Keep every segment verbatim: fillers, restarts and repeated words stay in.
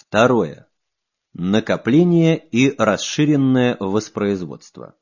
Второе. Накопление и расширенное воспроизводство.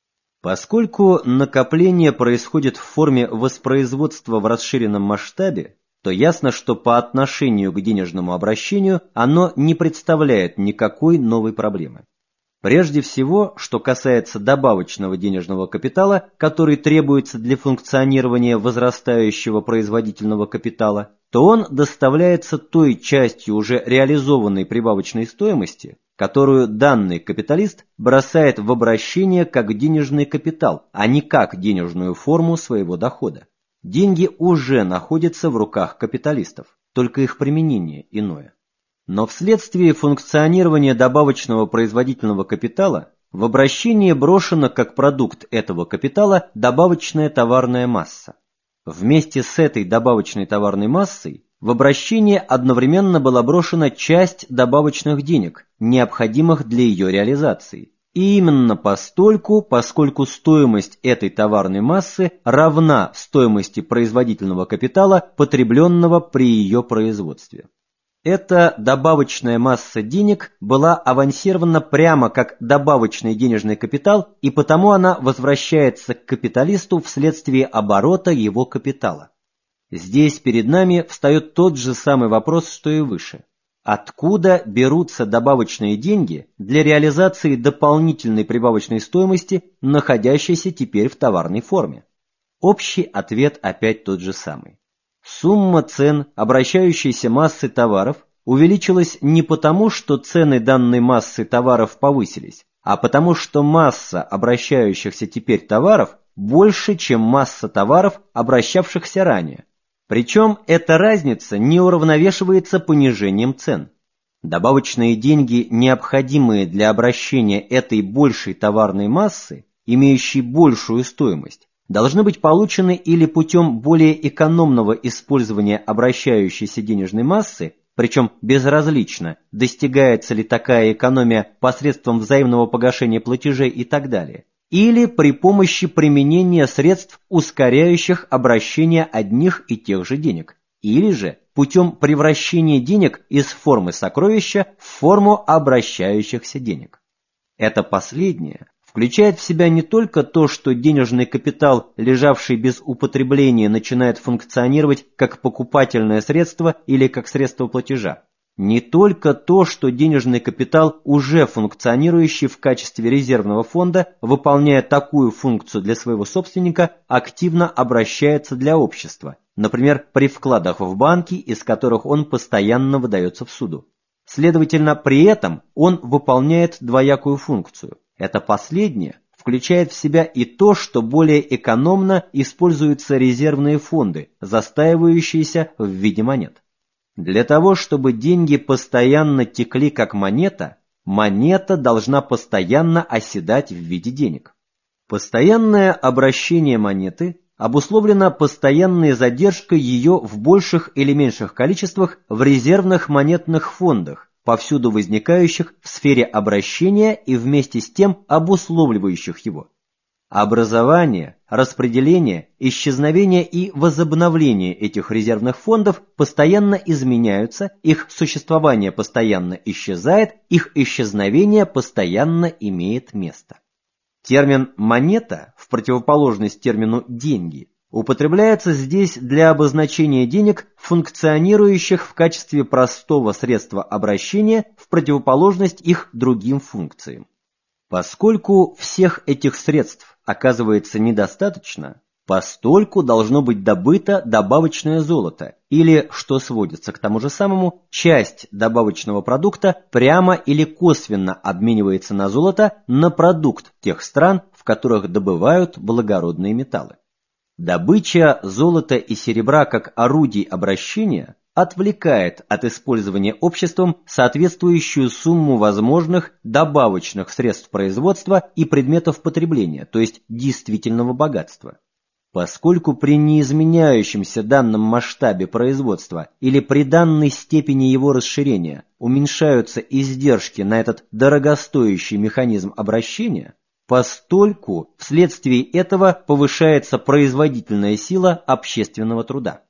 Поскольку накопление происходит в форме воспроизводства в расширенном масштабе, то ясно, что по отношению к денежному обращению оно не представляет никакой новой проблемы. Прежде всего, что касается добавочного денежного капитала, который требуется для функционирования возрастающего производительного капитала, то он доставляется той частью уже реализованной прибавочной стоимости, которую данный капиталист бросает в обращение как денежный капитал, а не как денежную форму своего дохода. Деньги уже находятся в руках капиталистов, только их применение иное. Но вследствие функционирования добавочного производительного капитала в обращение брошена как продукт этого капитала добавочная товарная масса. Вместе с этой добавочной товарной массой в обращение одновременно была брошена часть добавочных денег, необходимых для ее реализации. И именно постольку, поскольку стоимость этой товарной массы равна стоимости производительного капитала, потребленного при ее производстве. Эта добавочная масса денег была авансирована прямо как добавочный денежный капитал, и потому она возвращается к капиталисту вследствие оборота его капитала. Здесь перед нами встает тот же самый вопрос, что и выше. Откуда берутся добавочные деньги для реализации дополнительной прибавочной стоимости, находящейся теперь в товарной форме? Общий ответ опять тот же самый. Сумма цен обращающейся массы товаров увеличилась не потому, что цены данной массы товаров повысились, а потому что масса обращающихся теперь товаров больше, чем масса товаров, обращавшихся ранее. Причем эта разница не уравновешивается понижением цен. Добавочные деньги, необходимые для обращения этой большей товарной массы, имеющей большую стоимость, должны быть получены или путем более экономного использования обращающейся денежной массы, причем безразлично, достигается ли такая экономия посредством взаимного погашения платежей и так далее, или при помощи применения средств, ускоряющих обращение одних и тех же денег, или же путем превращения денег из формы сокровища в форму обращающихся денег. Это последнее включает в себя не только то, что денежный капитал, лежавший без употребления, начинает функционировать как покупательное средство или как средство платежа, не только то, что денежный капитал, уже функционирующий в качестве резервного фонда, выполняя такую функцию для своего собственника, активно обращается для общества, например, при вкладах в банки, из которых он постоянно выдается в суду. Следовательно, при этом он выполняет двоякую функцию. Это последнее включает в себя и то, что более экономно используются резервные фонды, застаивающиеся в виде монет. Для того, чтобы деньги постоянно текли как монета, монета должна постоянно оседать в виде денег. Постоянное обращение монеты обусловлено постоянной задержкой ее в больших или меньших количествах в резервных монетных фондах, повсюду возникающих в сфере обращения и вместе с тем обусловливающих его. Образование, распределение, исчезновение и возобновление этих резервных фондов постоянно изменяются, их существование постоянно исчезает, их исчезновение постоянно имеет место. Термин «монета», в противоположность термину «деньги», употребляется здесь для обозначения денег, функционирующих в качестве простого средства обращения в противоположность их другим функциям. Поскольку всех этих средств оказывается недостаточно, постольку должно быть добыто добавочное золото, или, что сводится к тому же самому, часть добавочного продукта прямо или косвенно обменивается на золото на продукт тех стран, в которых добывают благородные металлы. Добыча золота и серебра как орудий обращения отвлекает от использования обществом соответствующую сумму возможных добавочных средств производства и предметов потребления, то есть действительного богатства. Поскольку при неизменяющемся данном масштабе производства или при данной степени его расширения уменьшаются издержки на этот дорогостоящий механизм обращения, постольку вследствие этого повышается производительная сила общественного труда.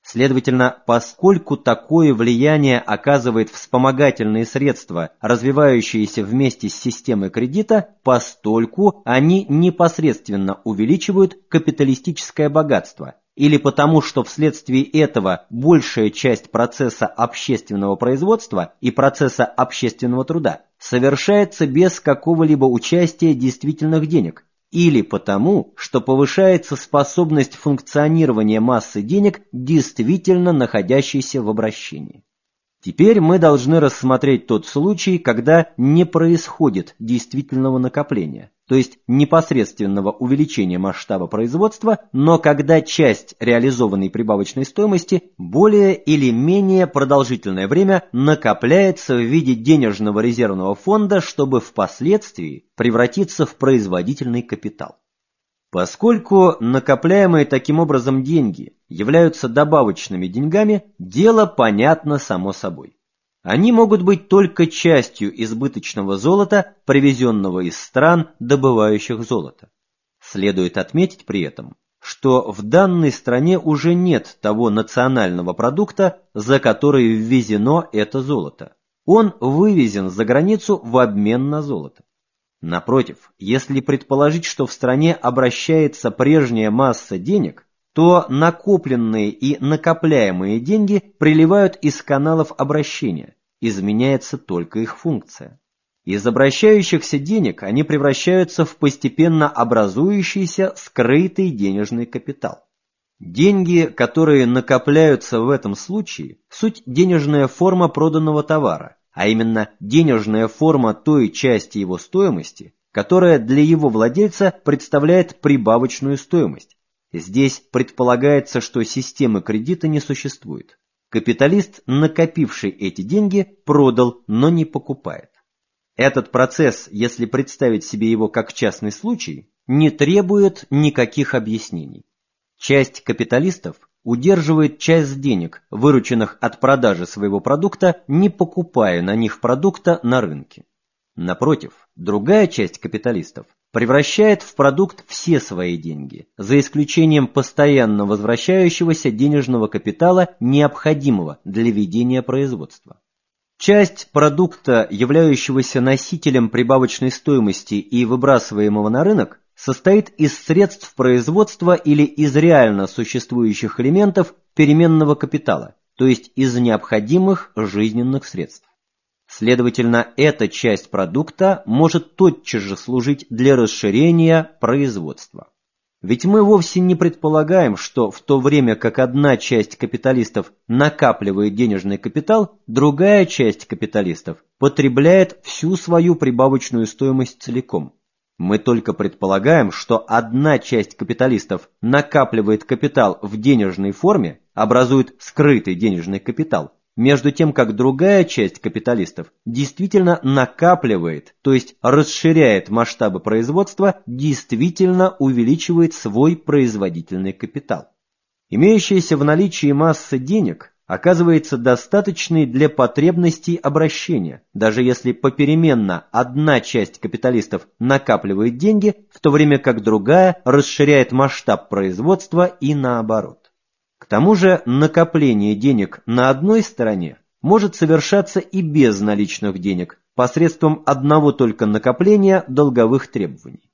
Следовательно, поскольку такое влияние оказывает вспомогательные средства, развивающиеся вместе с системой кредита, постольку они непосредственно увеличивают капиталистическое богатство, или потому, что вследствие этого большая часть процесса общественного производства и процесса общественного труда совершается без какого-либо участия действительных денег, или потому, что повышается способность функционирования массы денег, действительно находящейся в обращении. Теперь мы должны рассмотреть тот случай, когда не происходит действительного накопления, то есть непосредственного увеличения масштаба производства, но когда часть реализованной прибавочной стоимости более или менее продолжительное время накопляется в виде денежного резервного фонда, чтобы впоследствии превратиться в производительный капитал. Поскольку накопляемые таким образом деньги являются добавочными деньгами, дело понятно само собой. Они могут быть только частью избыточного золота, привезенного из стран, добывающих золото. Следует отметить при этом, что в данной стране уже нет того национального продукта, за который ввезено это золото. Он вывезен за границу в обмен на золото. Напротив, если предположить, что в стране обращается прежняя масса денег, то накопленные и накопляемые деньги приливают из каналов обращения, изменяется только их функция. Из обращающихся денег они превращаются в постепенно образующийся скрытый денежный капитал. Деньги, которые накопляются в этом случае, суть денежная форма проданного товара, а именно денежная форма той части его стоимости, которая для его владельца представляет прибавочную стоимость. Здесь предполагается, что системы кредита не существует. Капиталист, накопивший эти деньги, продал, но не покупает. Этот процесс, если представить себе его как частный случай, не требует никаких объяснений. Часть капиталистов удерживает часть денег, вырученных от продажи своего продукта, не покупая на них продукта на рынке. Напротив, другая часть капиталистов превращает в продукт все свои деньги, за исключением постоянно возвращающегося денежного капитала, необходимого для ведения производства. Часть продукта, являющегося носителем прибавочной стоимости и выбрасываемого на рынок, состоит из средств производства или из реально существующих элементов переменного капитала, то есть из необходимых жизненных средств. Следовательно, эта часть продукта может тотчас же служить для расширения производства. Ведь мы вовсе не предполагаем, что в то время как одна часть капиталистов накапливает денежный капитал, другая часть капиталистов потребляет всю свою прибавочную стоимость целиком. Мы только предполагаем, что одна часть капиталистов накапливает капитал в денежной форме, образует скрытый денежный капитал, между тем как другая часть капиталистов действительно накапливает, то есть расширяет масштабы производства, действительно увеличивает свой производительный капитал. Имеющаяся в наличии масса денег оказывается достаточной для потребностей обращения, даже если попеременно одна часть капиталистов накапливает деньги, в то время как другая расширяет масштаб производства и наоборот. К тому же накопление денег на одной стороне может совершаться и без наличных денег, посредством одного только накопления долговых требований.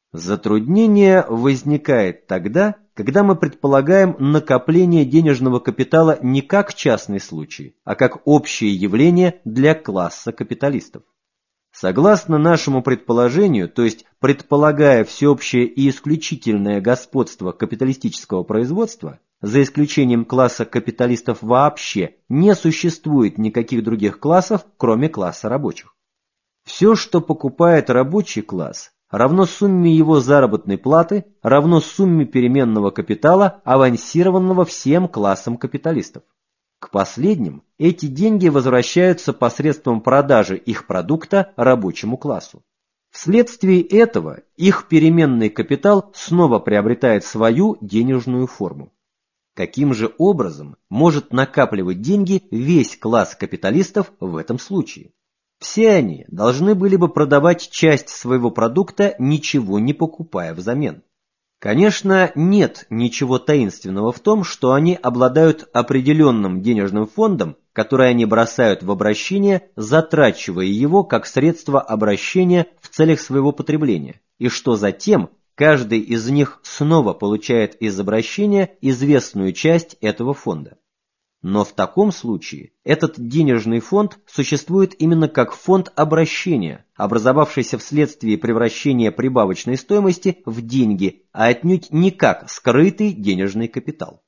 Затруднение возникает тогда, когда мы предполагаем накопление денежного капитала не как частный случай, а как общее явление для класса капиталистов. Согласно нашему предположению, то есть предполагая всеобщее и исключительное господство капиталистического производства, за исключением класса капиталистов вообще не существует никаких других классов, кроме класса рабочих. Все, что покупает рабочий класс, равно сумме его заработной платы, равно сумме переменного капитала, авансированного всем классам капиталистов. К последним эти деньги возвращаются посредством продажи их продукта рабочему классу. Вследствие этого их переменный капитал снова приобретает свою денежную форму. Каким же образом может накапливать деньги весь класс капиталистов в этом случае? Все они должны были бы продавать часть своего продукта, ничего не покупая взамен. Конечно, нет ничего таинственного в том, что они обладают определенным денежным фондом, который они бросают в обращение, затрачивая его как средство обращения в целях своего потребления, и что затем каждый из них снова получает из обращения известную часть этого фонда. Но в таком случае этот денежный фонд существует именно как фонд обращения, образовавшийся вследствие превращения прибавочной стоимости в деньги, а отнюдь не как скрытый денежный капитал.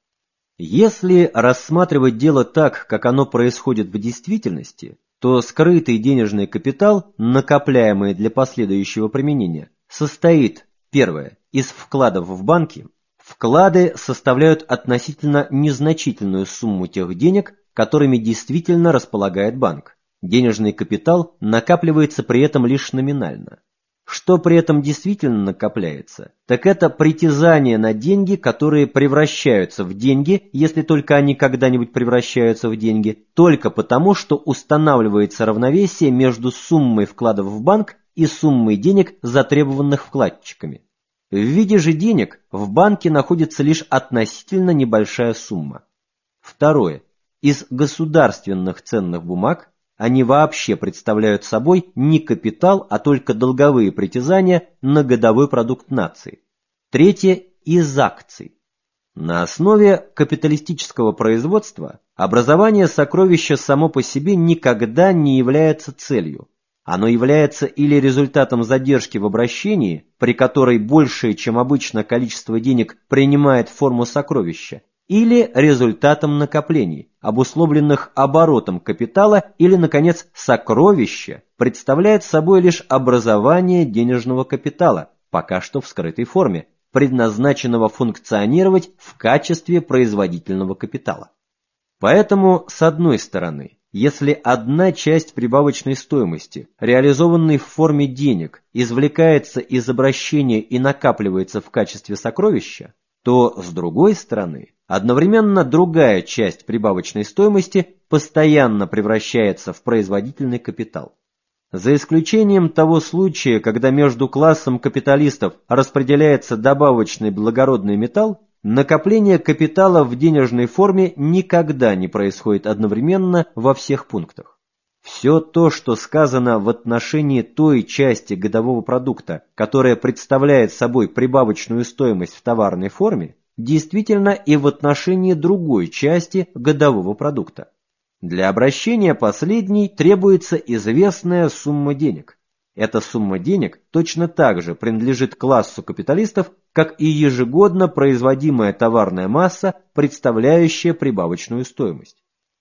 Если рассматривать дело так, как оно происходит в действительности, то скрытый денежный капитал, накопляемый для последующего применения, состоит, первое, из вкладов в банки. Вклады составляют относительно незначительную сумму тех денег, которыми действительно располагает банк. Денежный капитал накапливается при этом лишь номинально. Что при этом действительно накопляется, так это притязание на деньги, которые превращаются в деньги, если только они когда-нибудь превращаются в деньги, только потому, что устанавливается равновесие между суммой вкладов в банк и суммой денег, затребованных вкладчиками. В виде же денег в банке находится лишь относительно небольшая сумма. Второе. Из государственных ценных бумаг они вообще представляют собой не капитал, а только долговые притязания на годовой продукт нации. Третье. Из акций. На основе капиталистического производства образование сокровища само по себе никогда не является целью. Оно является или результатом задержки в обращении, при которой большее, чем обычно, количество денег принимает форму сокровища, или результатом накоплений, обусловленных оборотом капитала, или, наконец, сокровище представляет собой лишь образование денежного капитала, пока что в скрытой форме, предназначенного функционировать в качестве производительного капитала. Поэтому, с одной стороны, если одна часть прибавочной стоимости, реализованной в форме денег, извлекается из обращения и накапливается в качестве сокровища, то, с другой стороны, одновременно другая часть прибавочной стоимости постоянно превращается в производительный капитал. За исключением того случая, когда между классом капиталистов распределяется добавочный благородный металл, накопление капитала в денежной форме никогда не происходит одновременно во всех пунктах. Все то, что сказано в отношении той части годового продукта, которая представляет собой прибавочную стоимость в товарной форме, действительно и в отношении другой части годового продукта. Для обращения последней требуется известная сумма денег. Эта сумма денег точно так же принадлежит классу капиталистов, как и ежегодно производимая товарная масса, представляющая прибавочную стоимость.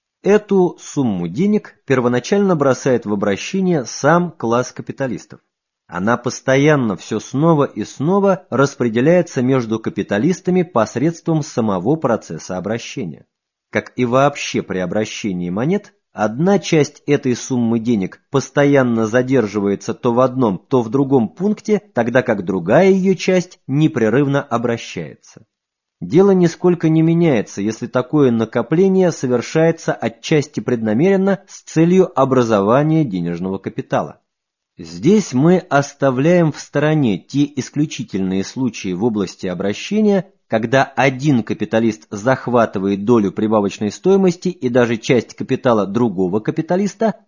Эту сумму денег первоначально бросает в обращение сам класс капиталистов. Она постоянно все снова и снова распределяется между капиталистами посредством самого процесса обращения. Как и вообще при обращении монет, одна часть этой суммы денег постоянно задерживается то в одном, то в другом пункте, тогда как другая ее часть непрерывно обращается. Дело нисколько не меняется, если такое накопление совершается отчасти преднамеренно с целью образования денежного капитала. Здесь мы оставляем в стороне те исключительные случаи в области обращения, когда один капиталист захватывает долю прибавочной стоимости и даже часть капитала другого капиталиста,